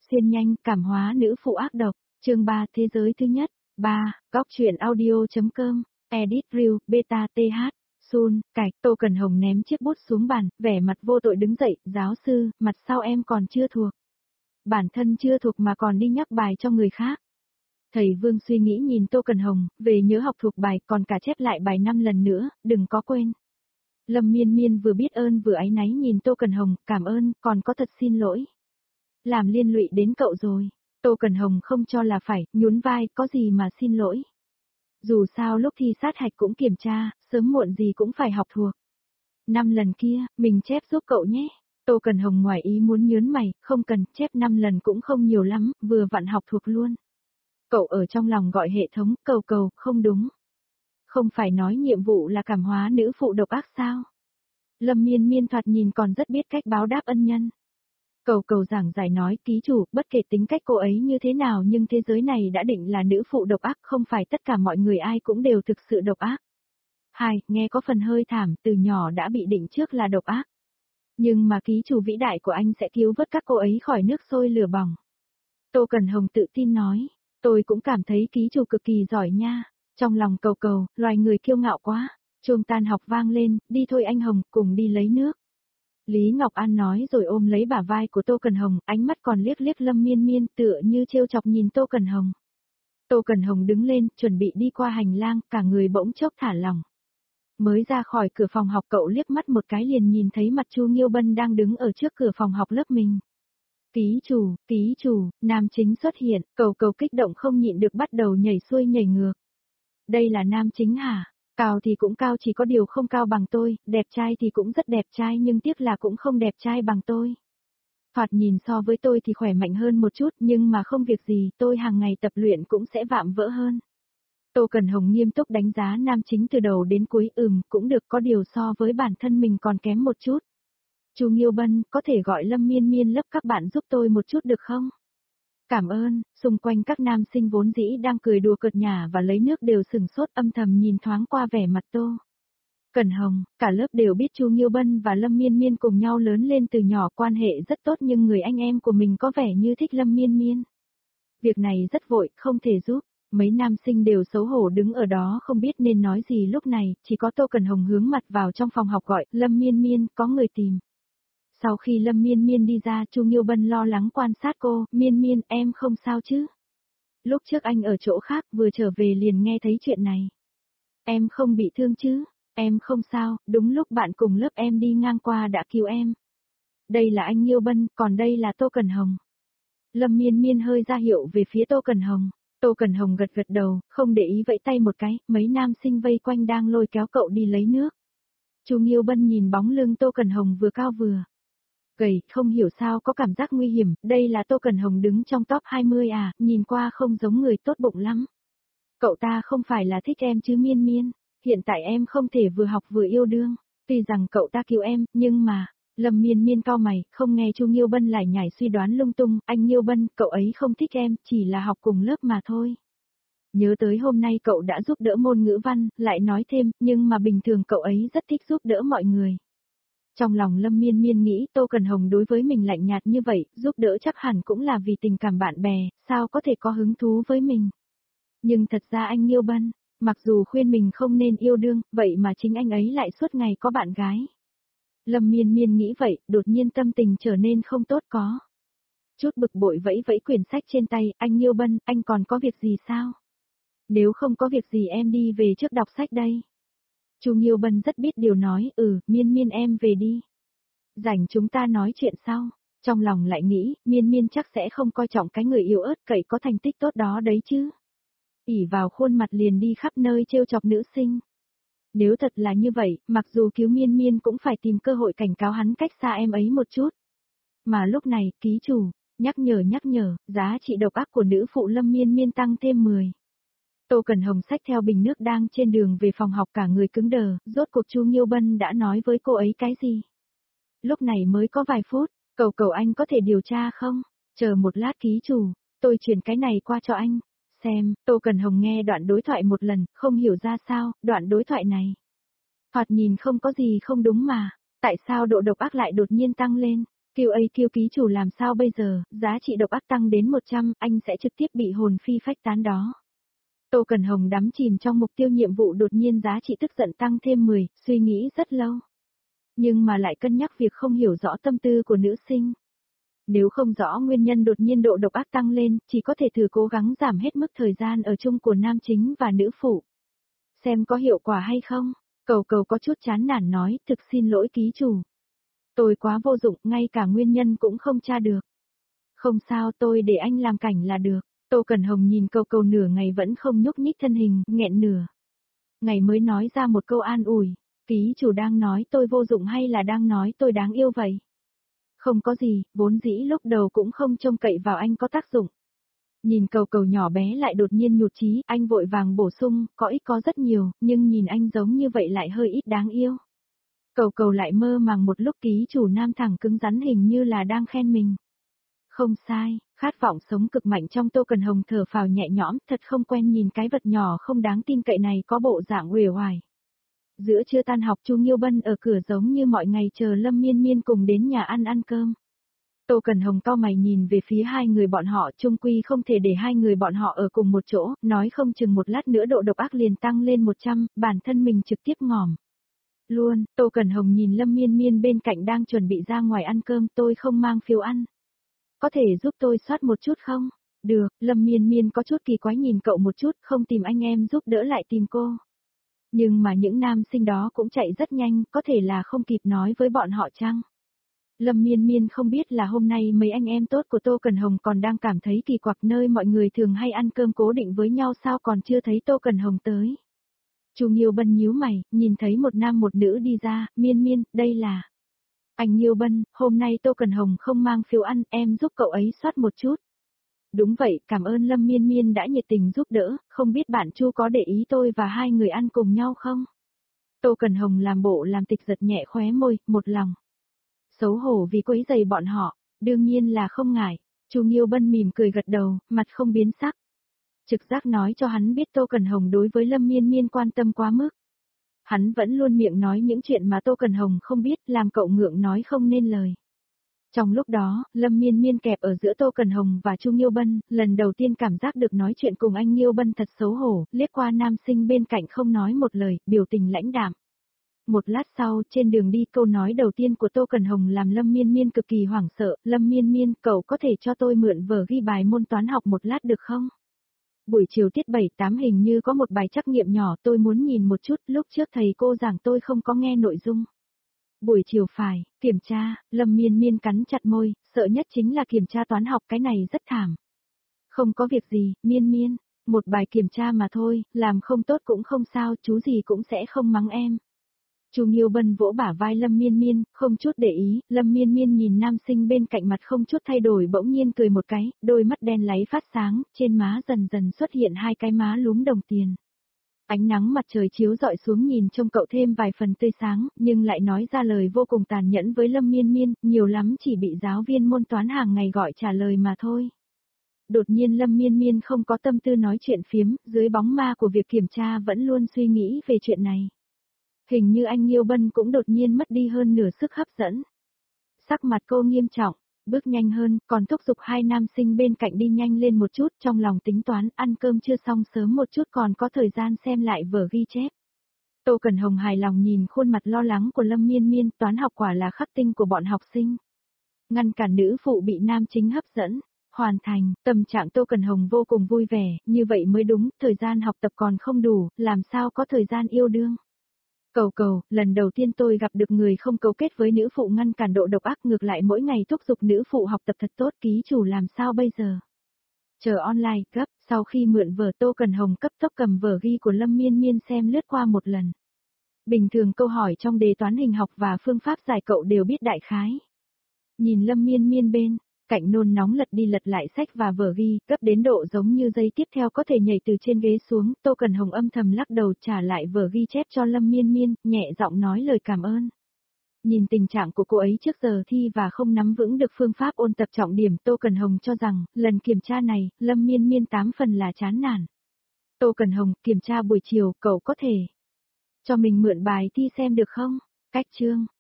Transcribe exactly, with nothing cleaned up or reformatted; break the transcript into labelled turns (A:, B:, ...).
A: Xuyên nhanh, cảm hóa nữ phụ ác độc, chương ba thế giới thứ nhất, ba, góc truyện audio.com, edit review, beta th, sun, cạch, Tô Cần Hồng ném chiếc bút xuống bàn, vẻ mặt vô tội đứng dậy, giáo sư, mặt sau em còn chưa thuộc. Bản thân chưa thuộc mà còn đi nhắc bài cho người khác. Thầy Vương suy nghĩ nhìn Tô Cần Hồng, về nhớ học thuộc bài còn cả chép lại bài năm lần nữa, đừng có quên. Lâm Miên Miên vừa biết ơn vừa áy náy nhìn Tô Cần Hồng, cảm ơn, còn có thật xin lỗi. Làm liên lụy đến cậu rồi. Tô Cần Hồng không cho là phải, nhún vai, có gì mà xin lỗi. Dù sao lúc thi sát hạch cũng kiểm tra, sớm muộn gì cũng phải học thuộc. Năm lần kia, mình chép giúp cậu nhé. Tô Cần Hồng ngoài ý muốn nhớn mày, không cần, chép năm lần cũng không nhiều lắm, vừa vặn học thuộc luôn. Cậu ở trong lòng gọi hệ thống, cầu cầu, không đúng. Không phải nói nhiệm vụ là cảm hóa nữ phụ độc ác sao? Lâm Miên Miên thoạt nhìn còn rất biết cách báo đáp ân nhân. Cầu cầu giảng giải nói, ký chủ, bất kể tính cách cô ấy như thế nào nhưng thế giới này đã định là nữ phụ độc ác, không phải tất cả mọi người ai cũng đều thực sự độc ác. Hai, nghe có phần hơi thảm, từ nhỏ đã bị định trước là độc ác. Nhưng mà ký chủ vĩ đại của anh sẽ cứu vớt các cô ấy khỏi nước sôi lửa bỏng. Tô Cần Hồng tự tin nói, tôi cũng cảm thấy ký chủ cực kỳ giỏi nha. Trong lòng cầu cầu, loài người kiêu ngạo quá. Chuông tan học vang lên, đi thôi anh Hồng, cùng đi lấy nước. Lý Ngọc An nói rồi ôm lấy bả vai của Tô Cần Hồng, ánh mắt còn liếc liếc Lâm Miên Miên tựa như trêu chọc nhìn Tô Cần Hồng. Tô Cần Hồng đứng lên, chuẩn bị đi qua hành lang, cả người bỗng chốc thả lỏng. Mới ra khỏi cửa phòng học cậu liếc mắt một cái liền nhìn thấy mặt Chu Nghiêu Bân đang đứng ở trước cửa phòng học lớp mình. Ký chủ, ký chủ, nam chính xuất hiện, cầu cầu kích động không nhịn được bắt đầu nhảy xuôi nhảy ngược. Đây là nam chính hả? Cao thì cũng cao chỉ có điều không cao bằng tôi, đẹp trai thì cũng rất đẹp trai nhưng tiếc là cũng không đẹp trai bằng tôi. Thoạt nhìn so với tôi thì khỏe mạnh hơn một chút nhưng mà không việc gì, tôi hàng ngày tập luyện cũng sẽ vạm vỡ hơn. Tô Cần Hồng nghiêm túc đánh giá nam chính từ đầu đến cuối, ừm, cũng được, có điều so với bản thân mình còn kém một chút. Chu Nghiêu Bân, có thể gọi Lâm Miên Miên lớp các bạn giúp tôi một chút được không? Cảm ơn, xung quanh các nam sinh vốn dĩ đang cười đùa cợt nhả và lấy nước đều sừng sốt âm thầm nhìn thoáng qua vẻ mặt Tô Cần Hồng, cả lớp đều biết Chu Nghiêu Bân và Lâm Miên Miên cùng nhau lớn lên từ nhỏ quan hệ rất tốt nhưng người anh em của mình có vẻ như thích Lâm Miên Miên. Việc này rất vội, không thể giúp. Mấy nam sinh đều xấu hổ đứng ở đó không biết nên nói gì lúc này, chỉ có Tô Cần Hồng hướng mặt vào trong phòng học gọi, Lâm Miên Miên, có người tìm. Sau khi Lâm Miên Miên đi ra, Chu Nghiêu Bân lo lắng quan sát cô, Miên Miên, em không sao chứ? Lúc trước anh ở chỗ khác, vừa trở về liền nghe thấy chuyện này. Em không bị thương chứ? Em không sao, đúng lúc bạn cùng lớp em đi ngang qua đã cứu em. Đây là anh Nghiêu Bân, còn đây là Tô Cần Hồng. Lâm Miên Miên hơi ra hiệu về phía Tô Cần Hồng. Tô Cần Hồng gật gật đầu, không để ý vẫy tay một cái, mấy nam sinh vây quanh đang lôi kéo cậu đi lấy nước. Chu Nghiêu Bân nhìn bóng lưng Tô Cần Hồng vừa cao vừa gầy, không hiểu sao có cảm giác nguy hiểm, đây là Tô Cần Hồng đứng trong top hai mươi à, nhìn qua không giống người tốt bụng lắm. Cậu ta không phải là thích em chứ Miên Miên, hiện tại em không thể vừa học vừa yêu đương, tuy rằng cậu ta cứu em, nhưng mà, Lâm Miên Miên cau mày, không nghe Chu Nghiêu Bân lải nhải suy đoán lung tung, anh Nghiêu Bân, cậu ấy không thích em, chỉ là học cùng lớp mà thôi. Nhớ tới hôm nay cậu đã giúp đỡ môn ngữ văn, lại nói thêm, nhưng mà bình thường cậu ấy rất thích giúp đỡ mọi người. Trong lòng Lâm Miên Miên nghĩ Tô Cần Hồng đối với mình lạnh nhạt như vậy, giúp đỡ chắc hẳn cũng là vì tình cảm bạn bè, sao có thể có hứng thú với mình. Nhưng thật ra anh Nghiêu Bân, mặc dù khuyên mình không nên yêu đương, vậy mà chính anh ấy lại suốt ngày có bạn gái. Lâm Miên Miên nghĩ vậy, đột nhiên tâm tình trở nên không tốt có. Chút bực bội vẫy vẫy quyển sách trên tay, anh Nghiêu Bân, anh còn có việc gì sao? Nếu không có việc gì em đi về trước đọc sách đây. Chu Nghiêu Bân rất biết điều nói, ừ, Miên Miên em về đi. Rảnh chúng ta nói chuyện sau. Trong lòng lại nghĩ, Miên Miên chắc sẽ không coi trọng cái người yếu ớt cậy có thành tích tốt đó đấy chứ. ỷ vào khuôn mặt liền đi khắp nơi trêu chọc nữ sinh. Nếu thật là như vậy, mặc dù cứu Miên Miên cũng phải tìm cơ hội cảnh cáo hắn cách xa em ấy một chút. Mà lúc này, ký chủ, nhắc nhở nhắc nhở, giá trị độc ác của nữ phụ Lâm Miên Miên tăng thêm mười. Tô Cần Hồng xách theo bình nước đang trên đường về phòng học cả người cứng đờ, rốt cuộc Chu Nghiêu Bân đã nói với cô ấy cái gì? Lúc này mới có vài phút, cầu cầu anh có thể điều tra không? Chờ một lát ký chủ, tôi chuyển cái này qua cho anh. Xem, Tô Cần Hồng nghe đoạn đối thoại một lần, không hiểu ra sao, đoạn đối thoại này. Thoạt nhìn không có gì không đúng mà, tại sao độ độc ác lại đột nhiên tăng lên? quy a quy ký chủ làm sao bây giờ, giá trị độc ác tăng đến một trăm, anh sẽ trực tiếp bị hồn phi phách tán đó. Tô Cần Hồng đắm chìm trong mục tiêu nhiệm vụ đột nhiên giá trị tức giận tăng thêm mười, suy nghĩ rất lâu. Nhưng mà lại cân nhắc việc không hiểu rõ tâm tư của nữ sinh. Nếu không rõ nguyên nhân đột nhiên độ độc ác tăng lên, chỉ có thể thử cố gắng giảm hết mức thời gian ở chung của nam chính và nữ phụ. Xem có hiệu quả hay không? Cầu cầu có chút chán nản nói, thực xin lỗi ký chủ. Tôi quá vô dụng, ngay cả nguyên nhân cũng không tra được. Không sao, tôi để anh làm cảnh là được. Tô Cần Hồng nhìn cầu cầu nửa ngày vẫn không nhúc nhích thân hình, nghẹn nửa. Ngày mới nói ra một câu an ủi, ký chủ đang nói tôi vô dụng hay là đang nói tôi đáng yêu vậy? Không có gì, vốn dĩ lúc đầu cũng không trông cậy vào anh có tác dụng. Nhìn cầu cầu nhỏ bé lại đột nhiên nhụt chí, anh vội vàng bổ sung, có ít có rất nhiều, nhưng nhìn anh giống như vậy lại hơi ít đáng yêu. Cầu cầu lại mơ màng một lúc ký chủ nam thẳng cứng rắn hình như là đang khen mình. Không sai, khát vọng sống cực mạnh trong Tô Cần Hồng thở phào nhẹ nhõm, thật không quen nhìn cái vật nhỏ không đáng tin cậy này có bộ dạng uể oải. Giữa trưa tan học Chu Nghiêu Bân ở cửa giống như mọi ngày chờ Lâm Miên Miên cùng đến nhà ăn ăn cơm. Tô Cần Hồng cau mày nhìn về phía hai người bọn họ, chung quy không thể để hai người bọn họ ở cùng một chỗ, nói không chừng một lát nữa độ độc ác liền tăng lên một trăm, bản thân mình trực tiếp ngỏm. Luôn, Tô Cần Hồng nhìn Lâm Miên Miên bên cạnh đang chuẩn bị ra ngoài ăn cơm, tôi không mang phiếu ăn. Có thể giúp tôi soát một chút không? Được, Lâm Miên Miên có chút kỳ quái nhìn cậu một chút, không tìm anh em giúp đỡ lại tìm cô. Nhưng mà những nam sinh đó cũng chạy rất nhanh, có thể là không kịp nói với bọn họ chăng? Lâm Miên Miên không biết là hôm nay mấy anh em tốt của Tô Cần Hồng còn đang cảm thấy kỳ quặc nơi mọi người thường hay ăn cơm cố định với nhau sao còn chưa thấy Tô Cần Hồng tới. Chu Nghiêu Bân nhíu mày, nhìn thấy một nam một nữ đi ra, Miên Miên, đây là... Anh Nghiêu Bân, hôm nay Tô Cần Hồng không mang phiếu ăn, em giúp cậu ấy soát một chút. Đúng vậy, cảm ơn Lâm Miên Miên đã nhiệt tình giúp đỡ, không biết bạn Chu có để ý tôi và hai người ăn cùng nhau không? Tô Cần Hồng làm bộ làm tịch giật nhẹ khóe môi, một lòng. Xấu hổ vì quấy rầy bọn họ, đương nhiên là không ngại. Chu Nghiêu Bân mỉm cười gật đầu, mặt không biến sắc. Trực giác nói cho hắn biết Tô Cần Hồng đối với Lâm Miên Miên quan tâm quá mức. Hắn vẫn luôn miệng nói những chuyện mà Tô Cần Hồng không biết, làm cậu ngượng nói không nên lời. Trong lúc đó, Lâm Miên Miên kẹp ở giữa Tô Cần Hồng và Chu Nghiêu Bân, lần đầu tiên cảm giác được nói chuyện cùng anh Nghiêu Bân thật xấu hổ, liếc qua nam sinh bên cạnh không nói một lời, biểu tình lãnh đạm. Một lát sau, trên đường đi câu nói đầu tiên của Tô Cần Hồng làm Lâm Miên Miên cực kỳ hoảng sợ, Lâm Miên Miên, cậu có thể cho tôi mượn vở ghi bài môn toán học một lát được không? Buổi chiều tiết bảy tám hình như có một bài trắc nghiệm nhỏ tôi muốn nhìn một chút, lúc trước thầy cô giảng tôi không có nghe nội dung. Buổi chiều phải, kiểm tra, Lâm Miên Miên cắn chặt môi, sợ nhất chính là kiểm tra toán học, cái này rất thảm. Không có việc gì, Miên Miên, một bài kiểm tra mà thôi, làm không tốt cũng không sao, chú gì cũng sẽ không mắng em. Chu Nghiêu Bân vỗ bả vai Lâm Miên Miên, không chút để ý, Lâm Miên Miên nhìn nam sinh bên cạnh mặt không chút thay đổi bỗng nhiên cười một cái, đôi mắt đen láy phát sáng, trên má dần dần xuất hiện hai cái má lúm đồng tiền. Ánh nắng mặt trời chiếu dọi xuống nhìn trông cậu thêm vài phần tươi sáng, nhưng lại nói ra lời vô cùng tàn nhẫn với Lâm Miên Miên, nhiều lắm chỉ bị giáo viên môn toán hàng ngày gọi trả lời mà thôi. Đột nhiên Lâm Miên Miên không có tâm tư nói chuyện phiếm, dưới bóng ma của việc kiểm tra vẫn luôn suy nghĩ về chuyện này. Hình như anh Nghiêu Bân cũng đột nhiên mất đi hơn nửa sức hấp dẫn. Sắc mặt cô nghiêm trọng, bước nhanh hơn, còn thúc giục hai nam sinh bên cạnh đi nhanh lên một chút, trong lòng tính toán ăn cơm chưa xong sớm một chút còn có thời gian xem lại vở ghi chép. Tô Cần Hồng hài lòng nhìn khuôn mặt lo lắng của Lâm Miên Miên, toán học quả là khắc tinh của bọn học sinh. Ngăn cản nữ phụ bị nam chính hấp dẫn, hoàn thành, tâm trạng Tô Cần Hồng vô cùng vui vẻ, như vậy mới đúng, thời gian học tập còn không đủ, làm sao có thời gian yêu đương. Cầu cầu, lần đầu tiên tôi gặp được người không cấu kết với nữ phụ ngăn cản độ độc ác, ngược lại mỗi ngày thúc giục nữ phụ học tập thật tốt, ký chủ làm sao bây giờ? Chờ online, gấp, sau khi mượn vở Tô Cần Hồng cấp tốc cầm vở ghi của Lâm Miên Miên xem lướt qua một lần. Bình thường câu hỏi trong đề toán hình học và phương pháp giải cậu đều biết đại khái. Nhìn Lâm Miên Miên bên cạnh nôn nóng lật đi lật lại sách và vở ghi, cấp đến độ giống như giây tiếp theo có thể nhảy từ trên ghế xuống, Tô Cần Hồng âm thầm lắc đầu trả lại vở ghi chép cho Lâm Miên Miên, nhẹ giọng nói lời cảm ơn. Nhìn tình trạng của cô ấy trước giờ thi và không nắm vững được phương pháp ôn tập trọng điểm, Tô Cần Hồng cho rằng, lần kiểm tra này, Lâm Miên Miên tám phần là chán nản. Tô Cần Hồng, kiểm tra buổi chiều, cậu có thể cho mình mượn bài thi xem được không? Cách chương